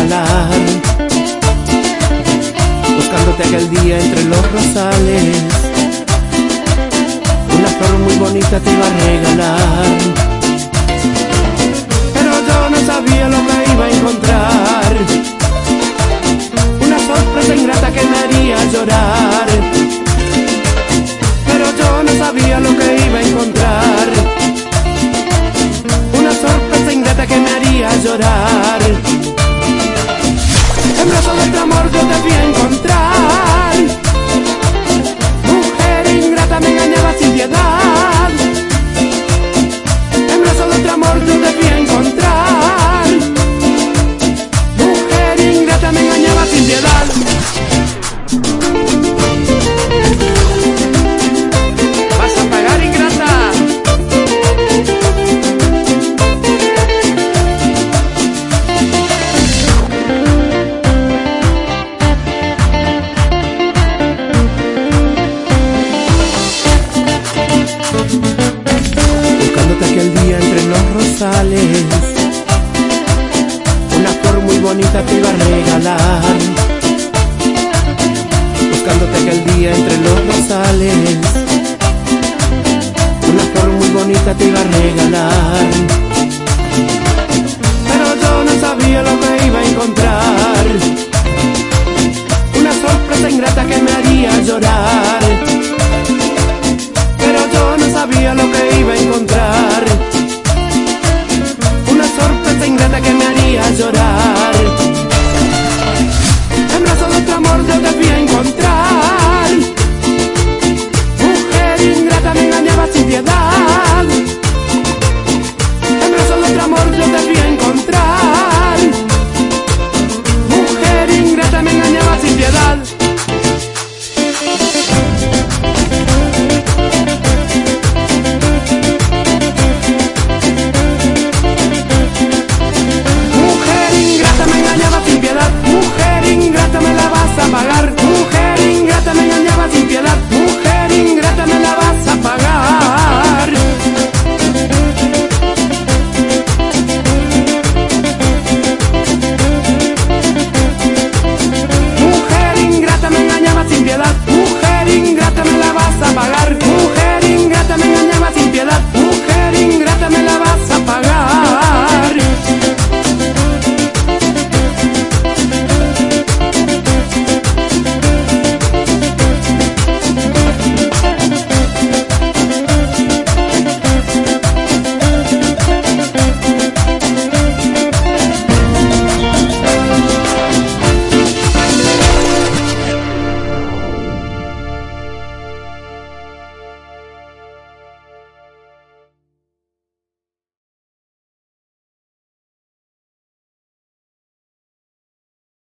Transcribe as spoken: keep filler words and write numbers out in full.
regalar, buscándote aquel día entre los rosales. Una flor muy bonita te iba a regalar, pero yo no sabía lo que iba a encontrar. Una sorpresa ingrata que me haría llorar, pero yo no sabía lo que iba a encontrar. Una sorpresa ingrata que me haría llorar. En brazos de tu amor yo te vi encontrar. Mujer ingrata me engañaba sin piedad. En brazos de tu amor yo te vi encontrar. Mujer ingrata me engañaba sin piedad. Vas a pagar, ingrata. Buscándote aquel día entre los rosales, una flor muy bonita te iba a regalar. Buscándote aquel día entre los rosales, una flor muy bonita te iba a regalar, pero yo no sabía lo que